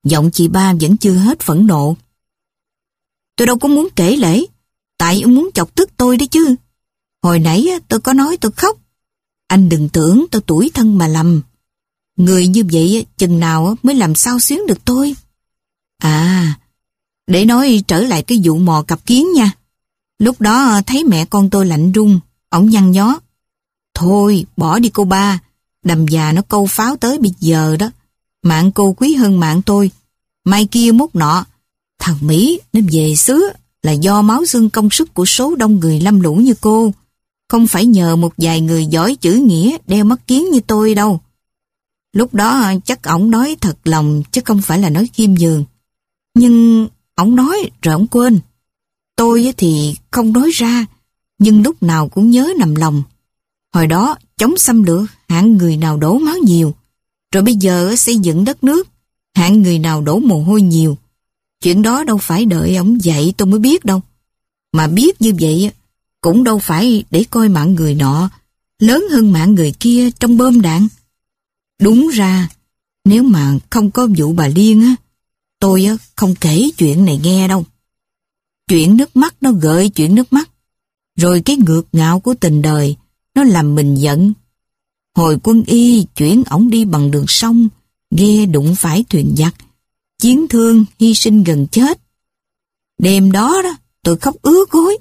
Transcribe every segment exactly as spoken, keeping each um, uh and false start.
Giọng chị ba vẫn chưa hết phẫn nộ. Tôi đâu có muốn kể lể, tại ông muốn chọc tức tôi đấy chứ. Hồi nãy tôi có nói tôi khóc. Anh đừng tưởng tôi tủi thân mà lầm. Người như vậy chừng nào mới làm sao xuyến được tôi. À, để nói trở lại cái vụ mò cặp kiến nha. Lúc đó thấy mẹ con tôi lạnh run, ổng nhăn nhó. Thôi, bỏ đi cô ba, đầm già nó câu pháo tới bây giờ đó. Mạng cô quý hơn mạng tôi. Mai kia mốt nọ, thằng Mỹ nó về xứ là do máu xương công sức của số đông người lâm lũ như cô. Không phải nhờ một vài người giỏi chữ nghĩa đeo mắt kiến như tôi đâu. Lúc đó chắc ổng nói thật lòng chứ không phải là nói khiêm nhường. Nhưng ổng nói rồi ổng quên. Tôi thì không nói ra, nhưng lúc nào cũng nhớ nằm lòng. Hồi đó chống xâm lược hạng người nào đổ máu nhiều, rồi bây giờ xây dựng đất nước hạng người nào đổ mồ hôi nhiều. Chuyện đó đâu phải đợi ổng dạy tôi mới biết đâu. Mà biết như vậy cũng đâu phải để coi mạng người nọ lớn hơn mạng người kia trong bom đạn. Đúng ra, nếu mà không có vụ bà Liên á, tôi á không kể chuyện này nghe đâu. Chuyện nước mắt nó gợi chuyện nước mắt, rồi cái ngược ngạo của tình đời nó làm mình giận. Hồi quân y chuyển ổng đi bằng đường sông, ghe đụng phải thuyền giặc, chiến thương hy sinh gần chết. Đêm đó đó tôi khóc ứa gối.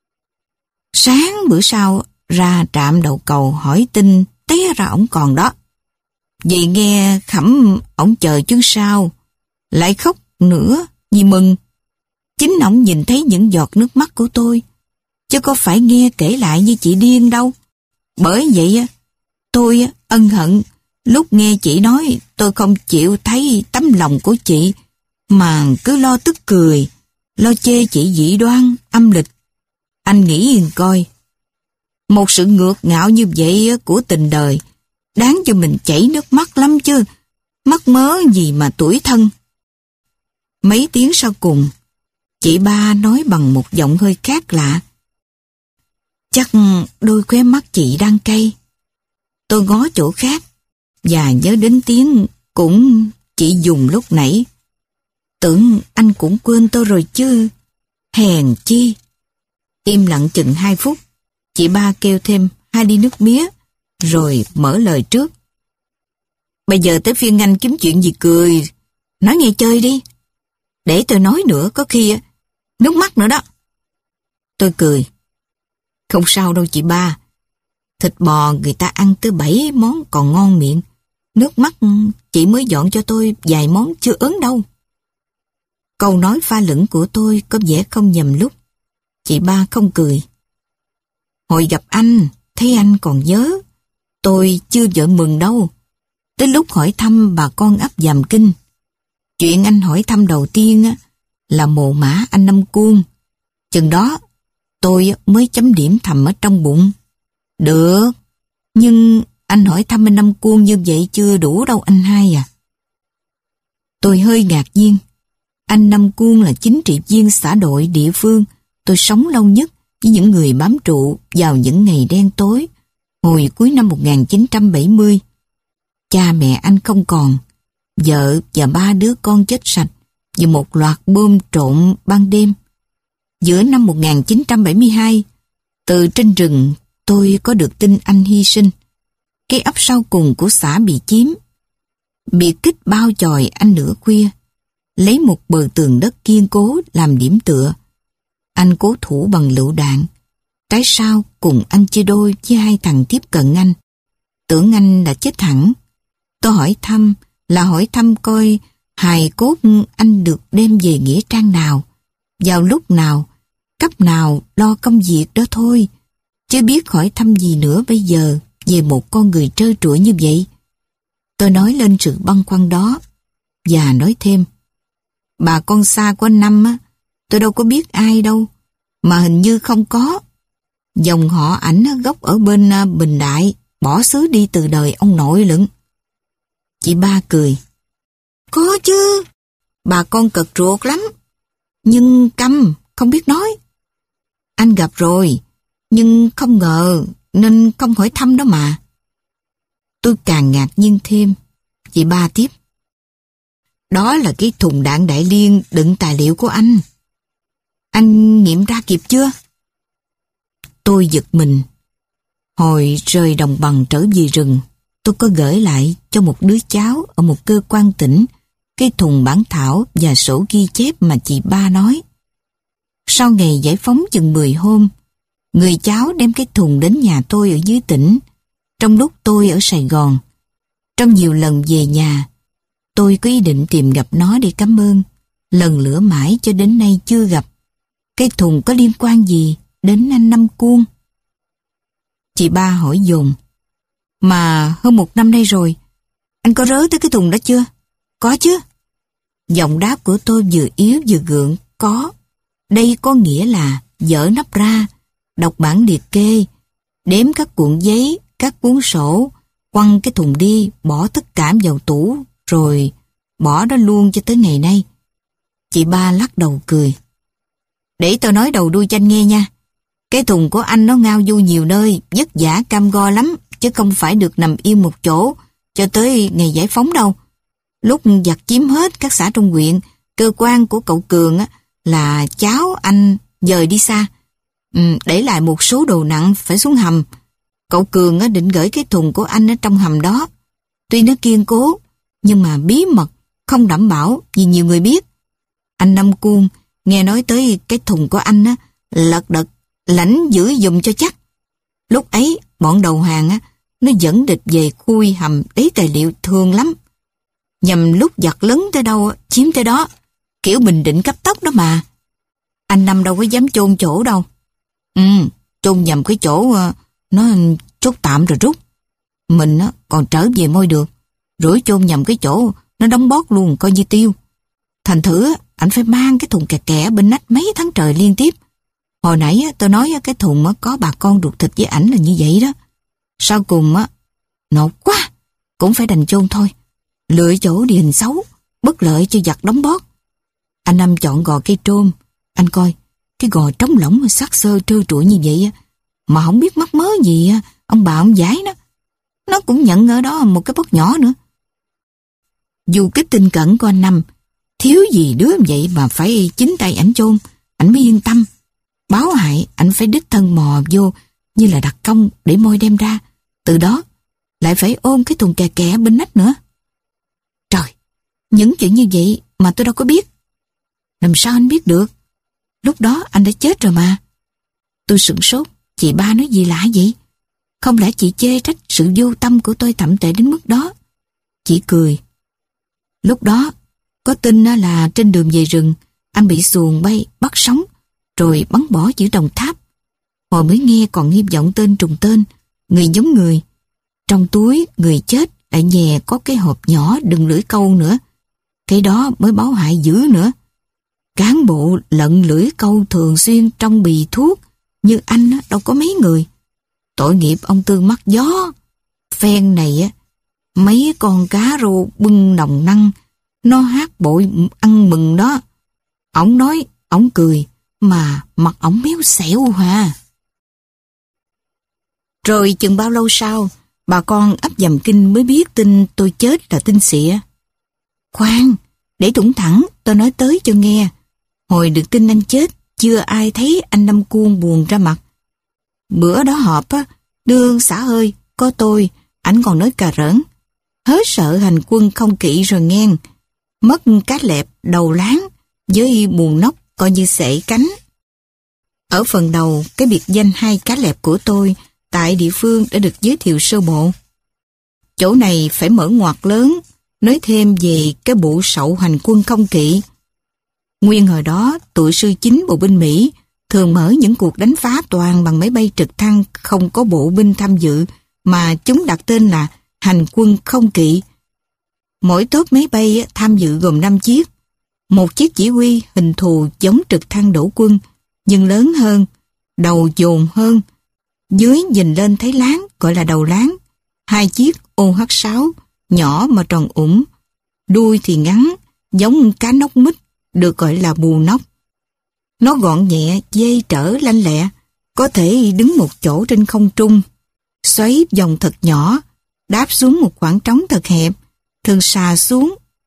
Sáng bữa sau ra trạm đầu cầu hỏi tin, té ra ổng còn đó. Vậy nghe khẩm ổng chờ chuyến sau, lại khóc nữa vì mừng. Chính ổng nhìn thấy những giọt nước mắt của tôi, chứ có phải nghe kể lại như chị điên đâu. Bởi vậy tôi ân hận lúc nghe chị nói tôi không chịu thấy tấm lòng của chị, mà cứ lo tức cười, lo chê chị dị đoan, âm lịch. Anh nghĩ coi, một sự ngược ngạo như vậy của tình đời đáng cho mình chảy nước mắt lắm chứ, mắc mớ gì mà tủi thân. Mấy tiếng sau cùng, chị ba nói bằng một giọng hơi khác lạ. Chắc đôi khóe mắt chị đang cay. Tôi ngó chỗ khác và nhớ đến tiếng cũng chị dùng lúc nãy. Tưởng anh cũng quên tôi rồi chứ. Hèn chi. Im lặng chừng hai phút, chị ba kêu thêm hai ly nước mía, rồi mở lời trước. Bây giờ tới phiên anh kiếm chuyện gì cười, nói nghe chơi đi. Để tôi nói nữa có khi nước mắt nữa đó. Tôi cười. Không sao đâu chị ba. Thịt bò người ta ăn tới bảy món còn ngon miệng. Nước mắt chị mới dọn cho tôi vài món chưa ớn đâu. Câu nói pha lửng của tôi có vẻ không nhầm lúc. Chị ba không cười. Hồi gặp anh, thấy anh còn nhớ. Tôi chưa vợ mừng đâu. Tới lúc hỏi thăm bà con ấp Dàm Kinh. Chuyện anh hỏi thăm đầu tiên á, là mồ mả anh Năm Cuông. Chừng đó, tôi mới chấm điểm thầm ở trong bụng. Được, nhưng anh hỏi thăm anh Năm Cuông như vậy chưa đủ đâu anh hai à. Tôi hơi ngạc nhiên. Anh Năm Cuông là chính trị viên xã đội địa phương tôi sống lâu nhất với những người bám trụ vào những ngày đen tối, hồi cuối năm một nghìn chín trăm bảy mươi. Cha mẹ anh không còn, vợ và ba đứa con chết sạch vì một loạt bom trộn ban đêm. Giữa năm một nghìn chín trăm bảy mươi hai, từ trên rừng tôi có được tin anh hy sinh. Cái ấp sau cùng của xã bị chiếm. Biệt kích bao chòi anh nửa khuya, lấy một bờ tường đất kiên cố làm điểm tựa. Anh cố thủ bằng lựu đạn. Trái sau cùng anh chia đôi với hai thằng tiếp cận anh. Tưởng anh đã chết hẳn. Tôi hỏi thăm là hỏi thăm coi hài cốt anh được đem về nghĩa trang nào, vào lúc nào, cấp nào lo công việc đó thôi. Chứ biết hỏi thăm gì nữa bây giờ về một con người trơ trụi như vậy. Tôi nói lên sự băn khoăn đó và nói thêm. Bà con xa của anh Năm á, tôi đâu có biết ai đâu, mà hình như không có. Dòng họ ảnh gốc ở bên Bình Đại, bỏ xứ đi từ đời ông nội lận. Chị ba cười. Có chứ, bà con cật ruột lắm, nhưng câm, không biết nói. Anh gặp rồi, nhưng không ngờ nên không hỏi thăm đó mà. Tôi càng ngạc nhiên thêm. Chị ba tiếp. Đó là cái thùng đạn đại liên đựng tài liệu của anh. Anh nghiệm ra kịp chưa? Tôi giật mình. Hồi rời đồng bằng trở về rừng, tôi có gửi lại cho một đứa cháu ở một cơ quan tỉnh cái thùng bản thảo và sổ ghi chép mà chị ba nói. Sau ngày giải phóng chừng mười hôm, người cháu đem cái thùng đến nhà tôi ở dưới tỉnh, trong lúc tôi ở Sài Gòn. Trong nhiều lần về nhà, tôi có ý định tìm gặp nó để cảm ơn. Lần lữa mãi cho đến nay chưa gặp. Cái thùng có liên quan gì đến anh Năm Cuông? Chị ba hỏi dồn. Mà hơn một năm nay rồi, anh có rớ tới cái thùng đó chưa? Có chứ. Giọng đáp của tôi vừa yếu vừa gượng. Có. Đây có nghĩa là dỡ nắp ra, đọc bản liệt kê, đếm các cuộn giấy, các cuốn sổ, quăng cái thùng đi, bỏ tất cả vào tủ, rồi bỏ đó luôn cho tới ngày nay. Chị ba lắc đầu cười. Để tôi nói đầu đuôi cho anh nghe nha. Cái thùng của anh nó ngao du nhiều nơi, vất vả cam go lắm, chứ không phải được nằm yên một chỗ cho tới ngày giải phóng đâu. Lúc giặc chiếm hết các xã trong huyện, cơ quan của cậu Cường á, là cháu anh dời đi xa, ừ, để lại một số đồ nặng phải xuống hầm. Cậu Cường á, định gửi cái thùng của anh ở trong hầm đó. Tuy nó kiên cố, nhưng mà bí mật, không đảm bảo vì nhiều người biết. Anh Năm Cuông nghe nói tới cái thùng của anh á, lật đật lãnh giữ giùm cho chắc. Lúc ấy bọn đầu hàng á, nó dẫn địch về khui hầm lấy tài liệu thường lắm. Nhằm lúc giặc lấn tới đâu chiếm tới đó, kiểu Bình Định cấp tốc đó mà. Anh Năm đâu có dám chôn chỗ đâu. Ừ, chôn nhầm cái chỗ nó chốt tạm rồi rút. Mình á, còn trở về môi được. Rủi chôn nhầm cái chỗ nó đóng bót luôn coi như tiêu. Thành thử anh phải mang cái thùng kẹt kẹ bên nách mấy tháng trời liên tiếp. Hồi nãy tôi nói cái thùng có bà con ruột thịt với ảnh là như vậy đó. Sau cùng á, nột quá, cũng phải đành chôn thôi. Lựa chỗ địa hình xấu, bất lợi cho giặc đóng bót. Anh Năm chọn gò cây trôm. Anh coi, cái gò trống lỏng sắc sơ trơ trụi như vậy mà không biết mắc mớ gì ông bà ông giải nó. Nó cũng nhận ở đó một cái bốc nhỏ nữa. Dù cái tình cẩn của anh Năm, thiếu gì đứa vậy mà phải chính tay ảnh chôn, ảnh mới yên tâm. Báo hại ảnh phải đích thân mò vô như là đặc công để môi đem ra. Từ đó lại phải ôm cái thùng kè kè bên nách nữa. Trời, những chuyện như vậy mà tôi đâu có biết. Làm sao anh biết được? Lúc đó anh đã chết rồi mà. Tôi sửng sốt. Chị ba nói gì lạ vậy? Không lẽ chị chê trách sự vô tâm của tôi thậm tệ đến mức đó? Chị cười. Lúc đó có tin là trên đường về rừng anh bị xuồng bay bắt sóng rồi bắn bỏ giữa Đồng Tháp. Hồi mới nghe còn nghiêm vọng tên trùng tên, người giống người. Trong túi người chết lại nhè có cái hộp nhỏ đựng lưỡi câu nữa. Cái đó mới báo hại dữ nữa. Cán bộ lận lưỡi câu thường xuyên trong bì thuốc như anh đâu có mấy người. Tội nghiệp ông Tư mắt gió. Phen này á, mấy con cá rô bưng nòng năng, nó hát bội ăn mừng đó. Ổng nói, ổng cười, mà mặt ổng méo xẻo hà. Rồi chừng bao lâu sau, bà con ấp Dầm Kinh mới biết tin tôi chết là tin xịa. Khoan, để thủng thẳng, tôi nói tới cho nghe. Hồi được tin anh chết, chưa ai thấy anh Năm Cuông buồn ra mặt. Bữa đó họp á, đương xã ơi, có tôi, ảnh còn nói cà rỡn. Hết sợ hành quân không kỵ rồi ngang. Mất cá lẹp đầu láng, với buồn nóc coi như xệ cánh. Ở phần đầu, cái biệt danh hai cá lẹp của tôi tại địa phương đã được giới thiệu sơ bộ. Chỗ này phải mở ngoặt lớn, nói thêm về cái bộ sậu hành quân không kỵ. Nguyên hồi đó, tụi sư chính bộ binh Mỹ thường mở những cuộc đánh phá toàn bằng máy bay trực thăng không có bộ binh tham dự, mà chúng đặt tên là hành quân không kỵ. Mỗi tốp máy bay tham dự gồm năm chiếc. Một chiếc chỉ huy hình thù giống trực thăng đổ quân, nhưng lớn hơn, đầu dồn hơn. Dưới nhìn lên thấy láng gọi là đầu láng. Hai chiếc ô hát sáu, nhỏ mà tròn ủng. Đuôi thì ngắn, giống cá nóc mít, được gọi là bù nóc. Nó gọn nhẹ, dây trở lanh lẹ, có thể đứng một chỗ trên không trung, xoáy vòng thật nhỏ, đáp xuống một khoảng trống thật hẹp, thường xà xuống,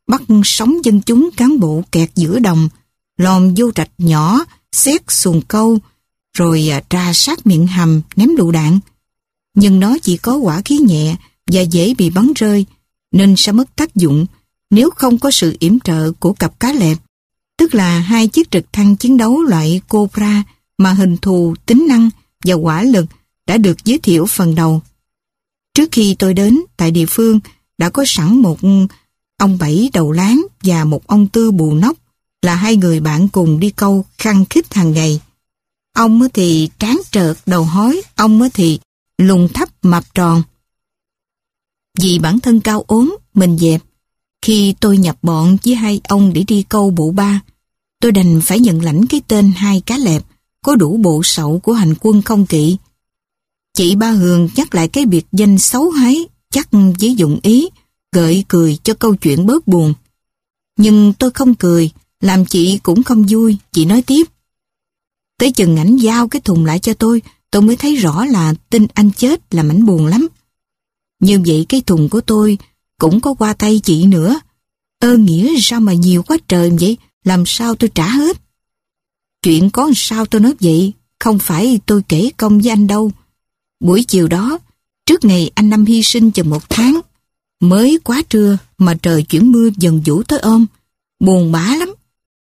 bắt sống dân chúng cán bộ kẹt giữa đồng, lòm vô rạch nhỏ, xét xuồng câu, rồi tra sát miệng hầm, ném lựu đạn. Nhưng nó chỉ có hỏa khí nhẹ và dễ bị bắn rơi, nên sẽ mất tác dụng nếu không có sự yểm trợ của cặp cá lẹp, tức là hai chiếc trực thăng chiến đấu loại Cobra mà hình thù, tính năng và hỏa lực đã được giới thiệu phần đầu. Trước khi tôi đến, tại địa phương đã có sẵn một ông Bảy đầu láng và một ông Tư bù nóc, là hai người bạn cùng đi câu khăng khít hàng ngày. Ông thì trán trợt đầu hói, ông thì lùn thấp mập tròn. Vì bản thân cao ốm, mình dẹp. Khi tôi nhập bọn với hai ông để đi câu bộ ba, tôi đành phải nhận lãnh cái tên hai cá lẹp, có đủ bộ sậu của hành quân không kỵ. Chị Ba Hường nhắc lại cái biệt danh xấu hái, chắc với dụng ý, gợi cười cho câu chuyện bớt buồn. Nhưng tôi không cười, làm chị cũng không vui, chị nói tiếp. Tới chừng ảnh giao cái thùng lại cho tôi, tôi mới thấy rõ là tin anh chết làm ảnh buồn lắm. Như vậy cái thùng của tôi cũng có qua tay chị nữa. Ơ nghĩa sao mà nhiều quá trời vậy, làm sao tôi trả hết? Chuyện có sao tôi nói vậy, không phải tôi kể công với anh đâu. Buổi chiều đó, trước ngày anh Năm hy sinh chừng một tháng, mới quá trưa mà trời chuyển mưa dần vũ tới ôm, buồn bã lắm.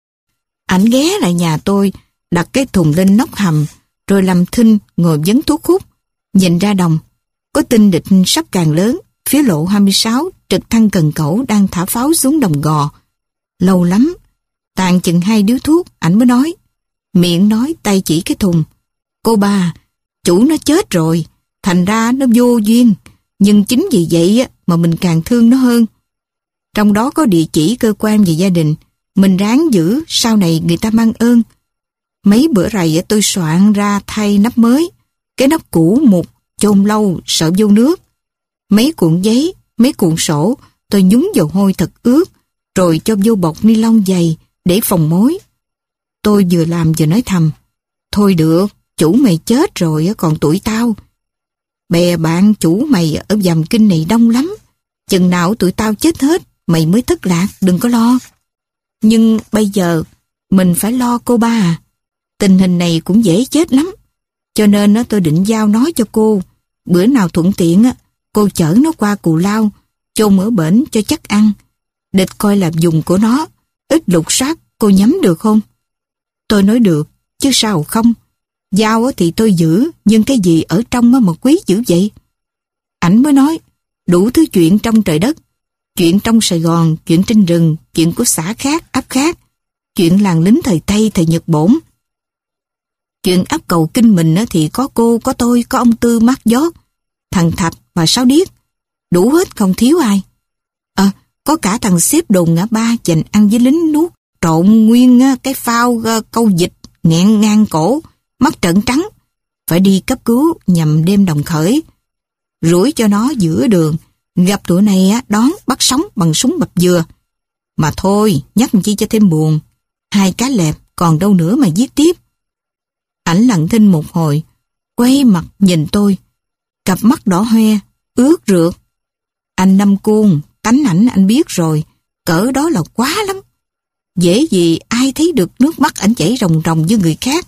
Ảnh ghé lại nhà tôi, đặt cái thùng lên nóc hầm, rồi làm thinh ngồi vấn thuốc hút, nhìn ra đồng. Có tin địch sắp càng lớn, phía lộ hai mươi sáu, trực thăng Cần Cẩu đang thả pháo xuống đồng gò. Lâu lắm, tàn chừng hai điếu thuốc, ảnh mới nói. Miệng nói, tay chỉ cái thùng. Cô ba, chủ nó chết rồi, thành ra nó vô duyên, nhưng chính vì vậy mà mình càng thương nó hơn. Trong đó có địa chỉ cơ quan và gia đình, mình ráng giữ, sau này người ta mang ơn. Mấy bữa rày tôi soạn ra thay nắp mới, cái nắp cũ mục, chôn lâu, sợ vô nước. Mấy cuộn giấy, mấy cuộn sổ, tôi nhúng dầu hôi thật ướt, rồi cho vô bọc ni lông dày để phòng mối. Tôi vừa làm vừa nói thầm, thôi được, chủ mày chết rồi còn tuổi tao. Bè bạn chủ mày ở dầm kinh này đông lắm, chừng nào tụi tao chết hết, mày mới thất lạc, đừng có lo. Nhưng bây giờ, mình phải lo cô ba à. Tình hình này cũng dễ chết lắm, cho nên tôi định giao nói cho cô. Bữa nào thuận tiện, cô chở nó qua Cù Lao, chôn ở bển cho chắc ăn. Địch coi là dùng của nó, ít lục soát, cô nhắm được không? Tôi nói được, chứ sao không. Dao thì tôi giữ, nhưng cái gì ở trong mà quý dữ vậy? Ảnh mới nói, đủ thứ chuyện trong trời đất. Chuyện trong Sài Gòn, chuyện trên rừng, chuyện của xã khác, ấp khác. Chuyện làng lính thời Tây, thời Nhật Bổn. Chuyện ấp Cầu Kinh mình thì có cô, có tôi, có ông Tư mát giót, thằng Thạch và Sáu Điếc. Đủ hết không thiếu ai. À, có cả thằng xếp đồn ngã ba dành ăn với lính nuốt, trộn nguyên cái phao câu dịch, nghẹn ngang cổ, mắt trợn trắng. Phải đi cấp cứu nhằm đêm đồng khởi. Rủi cho nó giữa đường, gặp tụi này đón bắt sống bằng súng bập dừa. Mà thôi, nhắc chi cho thêm buồn. Hai cá lẹp còn đâu nữa mà giết tiếp. Ảnh lặng thinh một hồi, quay mặt nhìn tôi. Cặp mắt đỏ hoe, ướt rượt. Anh Năm Cuông, tánh ảnh anh biết rồi, cỡ đó là quá lắm. Dễ gì ai thấy được nước mắt ảnh chảy ròng ròng như người khác.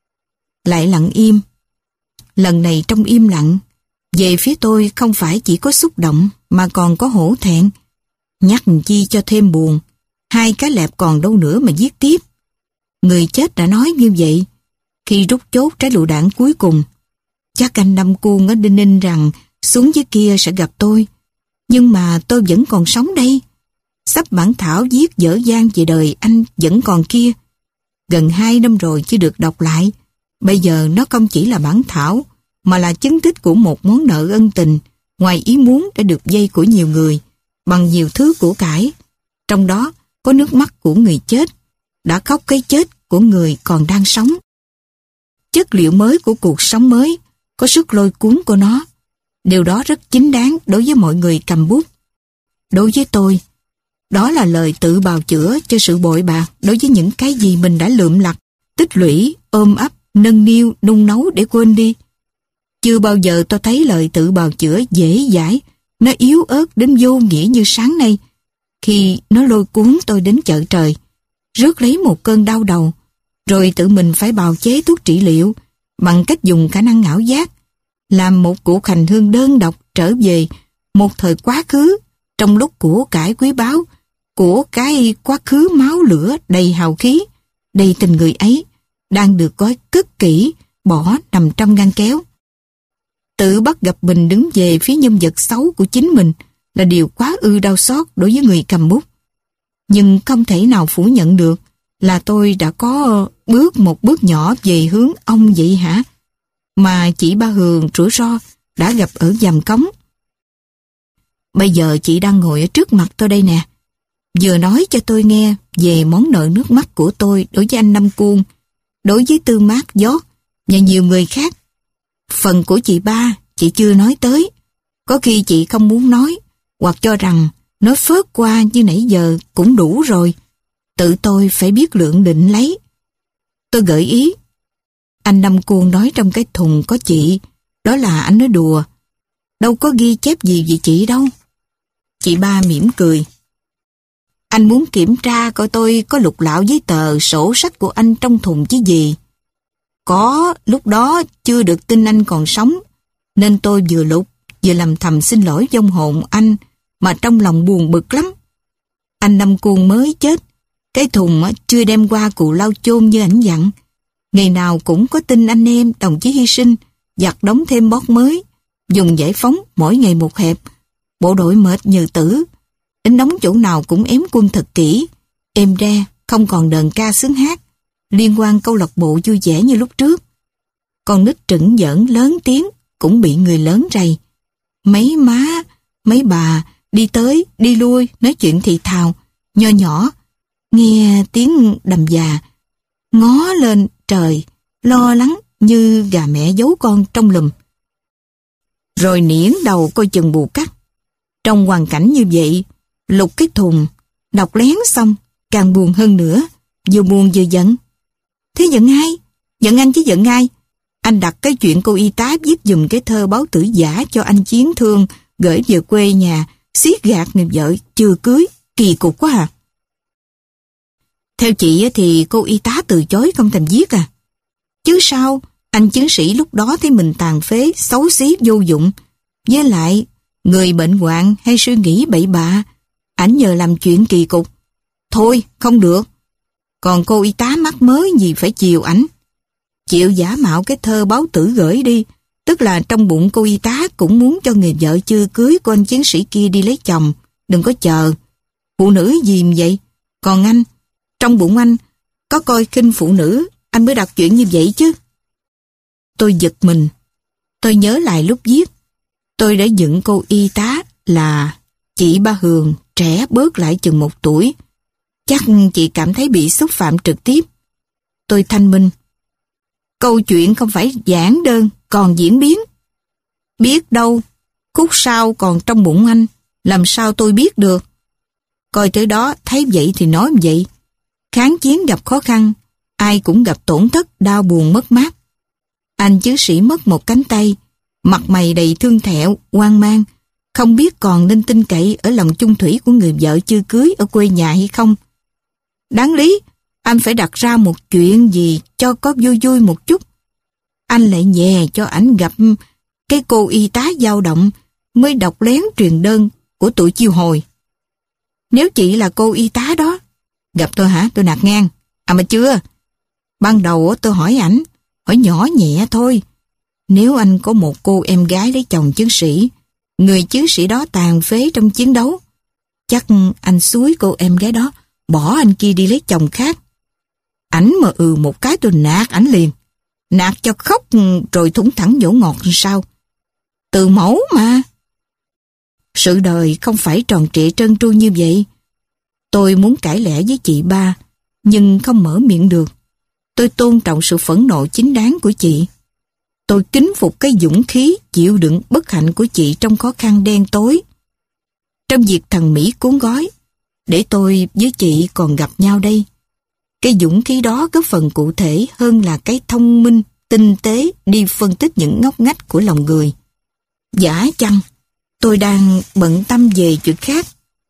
Lại lặng im. Lần này trong im lặng, về phía tôi không phải chỉ có xúc động mà còn có hổ thẹn. Nhắc chi cho thêm buồn, hai cá lẹp còn đâu nữa mà giết tiếp. Người chết đã nói như vậy. Khi rút chốt trái lựu đạn cuối cùng, chắc anh Năm Cuông ở Đinh Ninh rằng xuống dưới kia sẽ gặp tôi. Nhưng mà tôi vẫn còn sống đây. Sắp bản thảo viết dở dang về đời anh vẫn còn kia. Gần hai năm rồi chưa được đọc lại. Bây giờ nó không chỉ là bản thảo, mà là chứng tích của một món nợ ân tình, ngoài ý muốn đã được dây của nhiều người, bằng nhiều thứ của cải. Trong đó có nước mắt của người chết, đã khóc cái chết của người còn đang sống. Chất liệu mới của cuộc sống mới, có sức lôi cuốn của nó. Điều đó rất chính đáng đối với mọi người cầm bút. Đối với tôi, đó là lời tự bào chữa cho sự bội bạc đối với những cái gì mình đã lượm lặt, tích lũy, ôm ấp, nâng niu, nung nấu để quên đi. Chưa bao giờ tôi thấy lời tự bào chữa dễ dãi, nó yếu ớt đến vô nghĩa như sáng nay. khi nó lôi cuốn tôi đến chợ trời, rước lấy một cơn đau đầu, rồi tự mình phải bào chế thuốc trị liệu bằng cách dùng khả năng ảo giác, làm một cuộc hành hương đơn độc trở về một thời quá khứ trong lúc của cải quý báu, của cái quá khứ máu lửa đầy hào khí, đầy tình người ấy, đang được gói cất kỹ, bỏ nằm trong ngăn kéo. Tự bắt gặp mình đứng về phía nhân vật xấu của chính mình là điều quá ư đau xót đối với người cầm bút. Nhưng không thể nào phủ nhận được là tôi đã có bước một bước nhỏ về hướng ông vậy hả? Mà chị Ba Hường rủi ro đã gặp ở Giàm Cống. Bây giờ chị đang ngồi ở trước mặt tôi đây nè, vừa nói cho tôi nghe về món nợ nước mắt của tôi đối với anh Năm Cuông, đối với Tư Mát Giót và nhiều người khác. Phần của chị Ba chị chưa nói tới, có khi chị không muốn nói, hoặc cho rằng nói phớt qua như nãy giờ cũng đủ rồi. Tự tôi phải biết lượng định lấy. Tôi gợi ý, anh Năm Cuông nói trong cái thùng có chị, đó là anh nói đùa, đâu có ghi chép gì về chị đâu. Chị Ba mỉm cười. Anh muốn kiểm tra coi tôi có lục lạo giấy tờ sổ sách của anh trong thùng chứ gì. Có, lúc đó chưa được tin anh còn sống, nên tôi vừa lục vừa làm thầm xin lỗi vong hồn anh, mà trong lòng buồn bực lắm. Anh Năm Cuông mới chết, cái thùng chưa đem qua cụ lau chôn như ảnh dặn. Ngày nào cũng có tin anh em đồng chí hy sinh, giặt đóng thêm bót mới, dùng giải phóng mỗi ngày một hẹp. Bộ đội mệt như tử, đến đóng chỗ nào cũng ém quân thật kỹ, êm re, không còn đờn ca sướng hát, liên quan câu lạc bộ vui vẻ như lúc trước. Con nít trửng giỡn lớn tiếng cũng bị người lớn rầy. Mấy má, mấy bà đi tới, đi lui, nói chuyện thì thào, nho nhỏ, nghe tiếng đầm già, ngó lên trời, lo lắng như gà mẹ giấu con trong lùm. Rồi niễn đầu coi chừng bù cắt. Trong hoàn cảnh như vậy, lục cái thùng, đọc lén xong, càng buồn hơn nữa, vừa buồn vừa giận. Thế giận ai? Giận anh chứ giận ai? Anh đặt cái chuyện cô y tá viết dùm cái thơ báo tử giả cho anh Chiến Thương gửi về quê nhà, xiết gạt người vợ chưa cưới, kỳ cục quá à. Theo chị thì cô y tá từ chối không thèm viết à. Chứ sao, anh chiến sĩ lúc đó thấy mình tàn phế, xấu xí, vô dụng. Với lại, người bệnh hoạn hay suy nghĩ bậy bạ, ảnh nhờ làm chuyện kỳ cục. Thôi, không được. Còn cô y tá mắc mớ gì phải chiều ảnh. Chịu giả mạo cái thơ báo tử gửi đi, tức là trong bụng cô y tá cũng muốn cho người vợ chưa cưới của anh chiến sĩ kia đi lấy chồng, đừng có chờ. Phụ nữ gì vậy? Còn anh, trong bụng anh, có coi khinh phụ nữ, anh mới đặt chuyện như vậy chứ. Tôi giật mình. Tôi nhớ lại lúc viết, tôi đã dựng cô y tá là chị Ba Hường trẻ bớt lại chừng một tuổi. Chắc chị cảm thấy bị xúc phạm trực tiếp. Tôi thanh minh. Câu chuyện không phải giản đơn, còn diễn biến. Biết đâu, khúc sau còn trong bụng anh, làm sao tôi biết được. Coi tới đó, thấy vậy thì nói vậy. Kháng chiến gặp khó khăn, ai cũng gặp tổn thất, đau buồn mất mát. Anh chiến sĩ mất một cánh tay, mặt mày đầy thương thẹo, hoang mang, không biết còn nên tin cậy ở lòng chung thủy của người vợ chưa cưới ở quê nhà hay không. Đáng lý, anh phải đặt ra một chuyện gì cho có vui vui một chút. Anh lại nhè cho ảnh gặp cái cô y tá dao động mới đọc lén truyền đơn của tụi chiêu hồi. Nếu chị là cô y tá đó, gặp tôi hả, tôi nạt ngang. À mà chưa. Ban đầu tôi hỏi ảnh, hỏi nhỏ nhẹ thôi. Nếu anh có một cô em gái lấy chồng chiến sĩ, người chiến sĩ đó tàn phế trong chiến đấu, chắc anh xúi cô em gái đó bỏ anh kia đi lấy chồng khác. Ảnh mà ừ một cái tôi nạt ảnh liền. Nạt cho khóc rồi thủng thẳng dỗ ngọt sao. Từ mẫu mà. Sự đời không phải tròn trịa trơn tru như vậy. Tôi muốn cãi lẽ với chị Ba, nhưng không mở miệng được. Tôi tôn trọng sự phẫn nộ chính đáng của chị. Tôi kính phục cái dũng khí chịu đựng bất hạnh của chị trong khó khăn đen tối. Trong việc thằng Mỹ cuốn gói, để tôi với chị còn gặp nhau đây. Cái dũng khí đó góp phần cụ thể hơn là cái thông minh, tinh tế đi phân tích những ngóc ngách của lòng người. Giả chăng, tôi đang bận tâm về chuyện khác.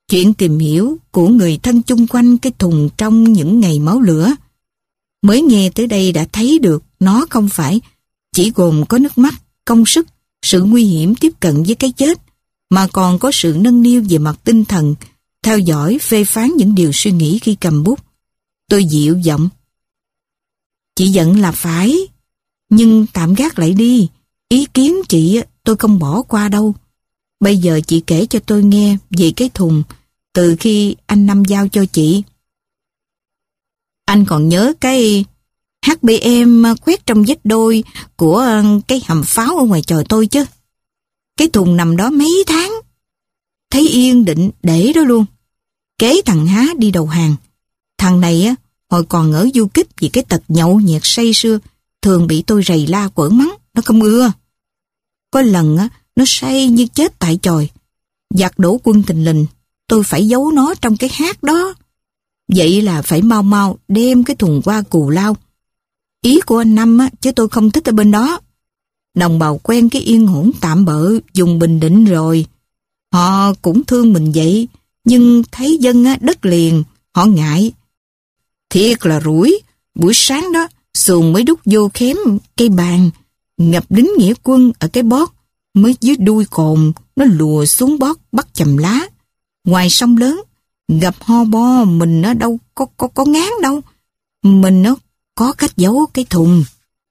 Chuyện tìm hiểu của người thân chung quanh cái thùng trong những ngày máu lửa. Mới nghe tới đây đã thấy được nó không phải chỉ gồm có nước mắt, công sức, sự nguy hiểm tiếp cận với cái chết, mà còn có sự nâng niu về mặt tinh thần, theo dõi, phê phán những điều suy nghĩ khi cầm bút. Tôi dịu giọng. Chị giận là phải, nhưng tạm gác lại đi. Ý kiến chị tôi không bỏ qua đâu. Bây giờ chị kể cho tôi nghe về cái thùng từ khi anh Năm giao cho chị. Anh còn nhớ cái hát bê em khoét trong vết đôi của cái hầm pháo ở ngoài trời tôi chứ? Cái thùng nằm đó mấy tháng. Thấy yên định để đó luôn. Kế thằng Há đi đầu hàng. Thằng này á, hồi còn ở du kích vì cái tật nhậu nhẹt say sưa, thường bị tôi rầy la quở mắng, nó không ưa. Có lần á, nó say như chết tại chòi. Giặc đổ quân thình lình, tôi phải giấu nó trong cái hát đó. Vậy là phải mau mau đem cái thùng qua Cù Lao. Ý của anh Năm á, chứ tôi không thích ở bên đó. Đồng bào quen cái yên ổn tạm bợ dùng Bình Định rồi. Họ cũng thương mình vậy, nhưng thấy dân á, đất liền, họ ngại. Thiệt là rủi, buổi sáng đó, xuồng mới đút vô khém cây bàn, ngập lính nghĩa quân ở cái bót, mới dưới đuôi cồn, nó lùa xuống bót bắt chầm lá. Ngoài sông lớn, gặp ho bo, mình nó đâu có, có, có ngán đâu. Mình nó có cách giấu cái thùng.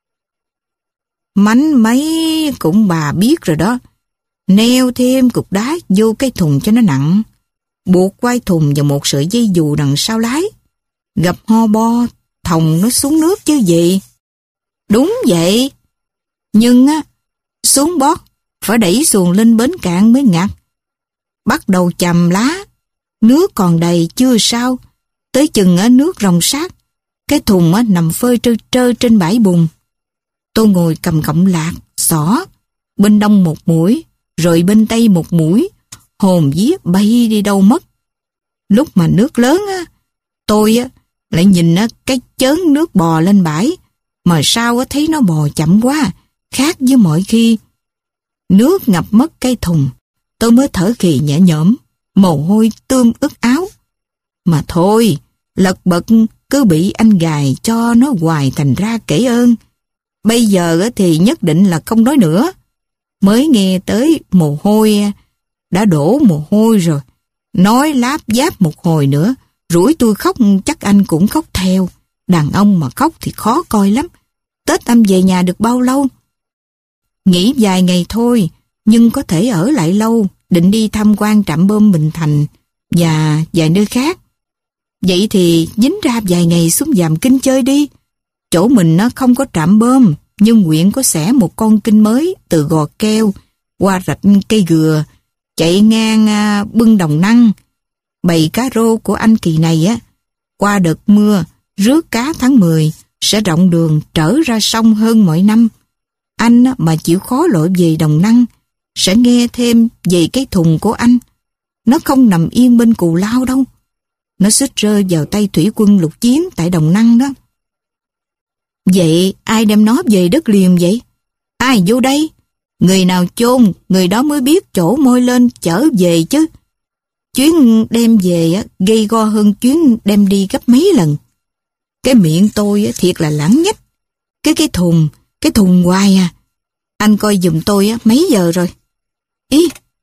Mánh mấy cũng bà biết rồi đó. Neo thêm cục đá vô cái thùng cho nó nặng. Buộc quai thùng vào một sợi dây dù đằng sau lái. Gặp ho bo, thòng nó xuống nước chứ gì. Đúng vậy. Nhưng á, xuống bót, phải đẩy xuồng lên bến cạn mới ngặt. Bắt đầu chầm lá. Nước còn đầy chưa sao. Tới chừng á, nước ròng sát. Cái thùng á, nằm phơi trơ trơ trên bãi bùn. Tôi ngồi cầm cọng lạc, xỏ. Bên đông một mũi, rồi bên tây một mũi. Hồn vía bay đi đâu mất. Lúc mà nước lớn á, tôi á, lại nhìn á, cái chớn nước bò lên bãi. Mà sao á, thấy nó bò chậm quá, khác với mọi khi. Nước ngập mất cái thùng, tôi mới thở khì nhẹ nhõm, mồ hôi tươm ướt áo. Mà thôi, lật bật cứ bị anh gài cho nó hoài thành ra kể ơn. Bây giờ thì nhất định là không nói nữa. Mới nghe tới mồ hôi, đã đổ mồ hôi rồi. Nói láp giáp một hồi nữa, rủi tôi khóc chắc anh cũng khóc theo. Đàn ông mà khóc thì khó coi lắm. Tết âm về nhà được bao lâu? Nghỉ vài ngày thôi, nhưng có thể ở lại lâu, định đi tham quan trạm bơm Bình Thành và vài nơi khác. Vậy thì dính ra vài ngày xuống Dàm Kinh chơi đi. Chỗ mình nó không có trạm bơm, nhưng huyện có xẻ một con kinh mới từ Gò Keo qua rạch Cây Gừa, chạy ngang à, bưng Đồng Năng. Bầy cá rô của anh kỳ này á, qua đợt mưa, rước cá tháng mười, sẽ rộng đường trở ra sông hơn mọi năm. Anh á, mà chịu khó lội về Đồng Năng, sẽ nghe thêm về cái thùng của anh. Nó không nằm yên bên Cù Lao đâu. Nó xích rơi vào tay thủy quân lục chiến tại Đồng Năng đó. Vậy ai đem nó về đất liền vậy? Ai vô đây? Người nào chôn, người đó mới biết chỗ môi lên chở về chứ. Chuyến đem về á, gây go hơn chuyến đem đi gấp mấy lần. Cái miệng tôi á, thiệt là lãng nhách. Cái cái thùng, cái thùng hoài à. Anh coi giùm tôi á, mấy giờ rồi? Ý,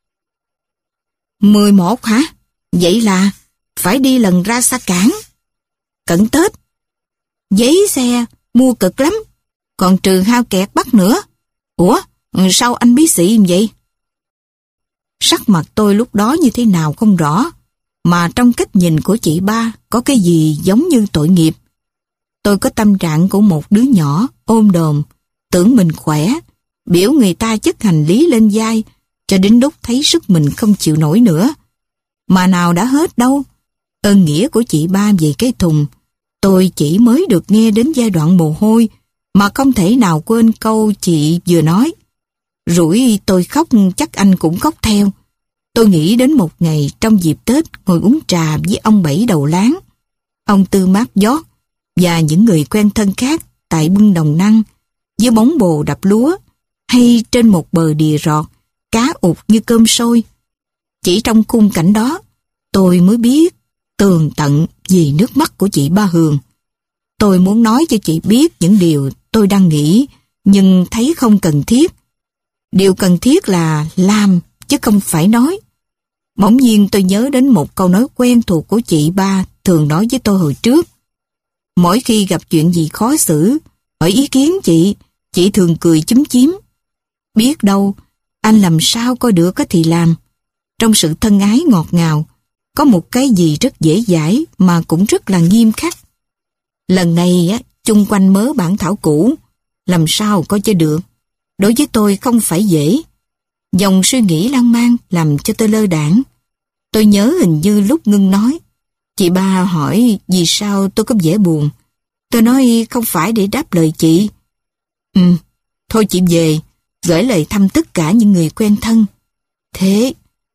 mười một hả? Vậy là phải đi lần ra xa cảng. Cận Tết. Giấy xe mua cực lắm, còn trừ hao kẹt bắt nữa. Ủa, sao anh bí xị vậy? Sắc mặt tôi lúc đó như thế nào không rõ, mà trong cách nhìn của chị ba có cái gì giống như tội nghiệp. Tôi có tâm trạng của một đứa nhỏ ôm đồm, tưởng mình khỏe, biểu người ta chất hành lý lên vai, cho đến lúc thấy sức mình không chịu nổi nữa. Mà nào đã hết đâu. Ơn nghĩa của chị ba về cái thùng, tôi chỉ mới được nghe đến giai đoạn mồ hôi, mà không thể nào quên câu chị vừa nói. Rủi tôi khóc chắc anh cũng khóc theo. Tôi nghĩ đến một ngày trong dịp Tết ngồi uống trà với ông Bảy Đầu Láng, ông Tư Mát Giót và những người quen thân khác tại bưng Đồng Năng, dưới bóng bồ đập lúa, hay trên một bờ đìa rọt, cá ụt như cơm sôi. Chỉ trong khung cảnh đó, tôi mới biết tường tận vì nước mắt của chị Ba Hường. Tôi muốn nói cho chị biết những điều tôi đang nghĩ, nhưng thấy không cần thiết. Điều cần thiết là làm, chứ không phải nói. Bỗng nhiên tôi nhớ đến một câu nói quen thuộc của chị Ba thường nói với tôi hồi trước. Mỗi khi gặp chuyện gì khó xử, hỏi ý kiến chị, chị thường cười chúm chím. Biết đâu, anh làm sao coi được thì làm. Trong sự thân ái ngọt ngào, có một cái gì rất dễ dãi mà cũng rất là nghiêm khắc. Lần này á, chung quanh mớ bản thảo cũ, làm sao coi cho được. Đối với tôi không phải dễ. Dòng suy nghĩ lan man làm cho tôi lơ đãng. Tôi nhớ hình như lúc ngưng nói, chị Ba hỏi vì sao tôi có vẻ buồn. Tôi nói không phải để đáp lời chị. Ừ, thôi chị về, gửi lời thăm tất cả những người quen thân. Thế,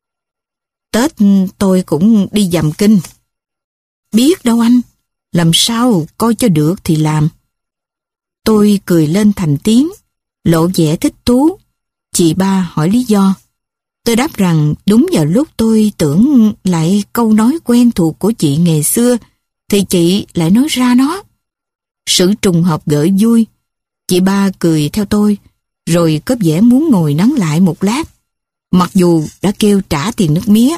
Tết tôi cũng đi dằm kinh. Biết đâu anh, làm sao coi cho được thì làm. Tôi cười lên thành tiếng, lộ vẻ thích thú. Chị Ba hỏi lý do. Tôi đáp rằng đúng vào lúc tôi tưởng lại câu nói quen thuộc của chị ngày xưa, thì chị lại nói ra nó. Sự trùng hợp gợi vui. Chị Ba cười theo tôi, rồi có vẻ muốn ngồi nắng lại một lát, mặc dù đã kêu trả tiền nước mía.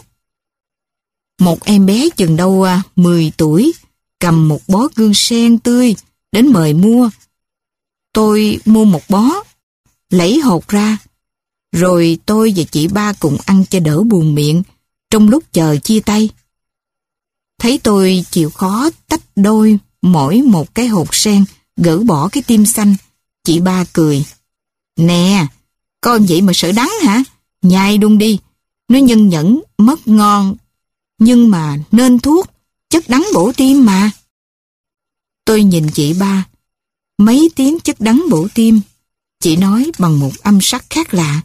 Một em bé chừng đâu à, mười tuổi, cầm một bó gương sen tươi, đến mời mua. Tôi mua một bó, lấy hột ra, rồi tôi và chị Ba cùng ăn cho đỡ buồn miệng, trong lúc chờ chia tay. Thấy tôi chịu khó tách đôi mỗi một cái hột sen, gỡ bỏ cái tim xanh, chị Ba cười. Nè, con vậy mà sợ đắng hả? Nhai luôn đi, nó nhân nhẫn, mất ngon, nhưng mà nên thuốc, chất đắng bổ tim mà. Tôi nhìn chị Ba, mấy tiếng chất đắng bổ tim, chị nói bằng một âm sắc khác lạ.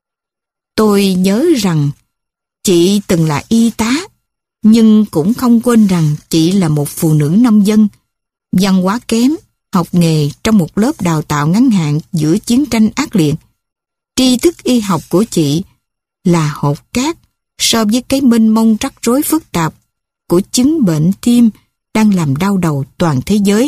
Tôi nhớ rằng chị từng là y tá, nhưng cũng không quên rằng chị là một phụ nữ nông dân, văn hóa kém, học nghề trong một lớp đào tạo ngắn hạn giữa chiến tranh ác liệt. Tri thức y học của chị là hột cát so với cái mênh mông rắc rối phức tạp của chứng bệnh tim đang làm đau đầu toàn thế giới.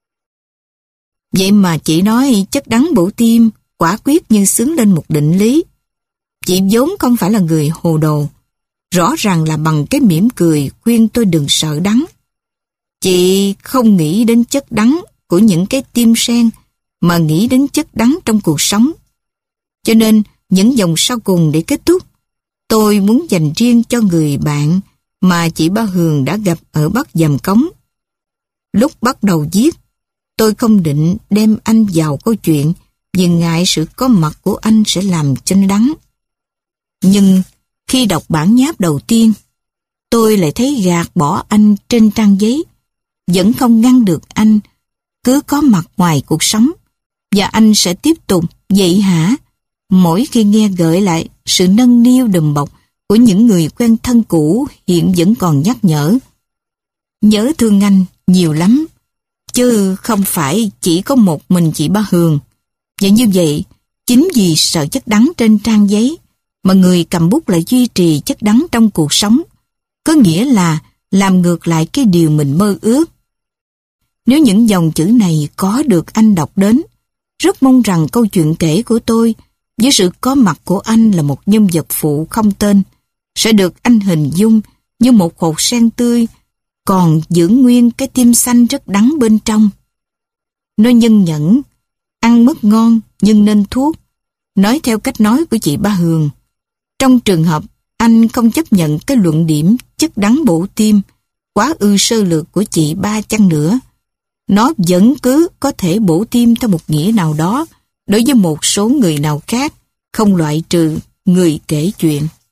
Vậy mà chị nói chất đắng bổ tim quả quyết như xướng lên một định lý. Chị vốn không phải là người hồ đồ, rõ ràng là bằng cái mỉm cười khuyên tôi đừng sợ đắng. Chị không nghĩ đến chất đắng của những cái tim sen, mà nghĩ đến chất đắng trong cuộc sống. Cho nên, những dòng sau cùng để kết thúc, tôi muốn dành riêng cho người bạn mà chị Ba Hường đã gặp ở Bắc Giàm Cống. Lúc bắt đầu viết, tôi không định đem anh vào câu chuyện vì ngại sự có mặt của anh sẽ làm cho nó đắng. Nhưng khi đọc bản nháp đầu tiên, tôi lại thấy gạt bỏ anh trên trang giấy vẫn không ngăn được anh cứ có mặt ngoài cuộc sống, và anh sẽ tiếp tục vậy hả mỗi khi nghe gợi lại sự nâng niu đùm bọc của những người quen thân cũ hiện vẫn còn nhắc nhở. Nhớ thương anh nhiều lắm, chứ không phải chỉ có một mình chị Ba Hường. Và như vậy, chính vì sợ chất đắng trên trang giấy mà người cầm bút lại duy trì chất đắng trong cuộc sống, có nghĩa là làm ngược lại cái điều mình mơ ước. Nếu những dòng chữ này có được anh đọc đến, rất mong rằng câu chuyện kể của tôi với sự có mặt của anh là một nhân vật phụ không tên sẽ được anh hình dung như một hột sen tươi còn giữ nguyên cái tim xanh rất đắng bên trong. Nó nhân nhẫn, ăn mất ngon nhưng nên thuốc, nói theo cách nói của chị Ba Hường. Trong trường hợp anh không chấp nhận cái luận điểm chất đắng bổ tim quá ư sơ lược của chị Ba chăng nữa, nó vẫn cứ có thể bổ tim theo một nghĩa nào đó đối với một số người nào khác, không loại trừ người kể chuyện.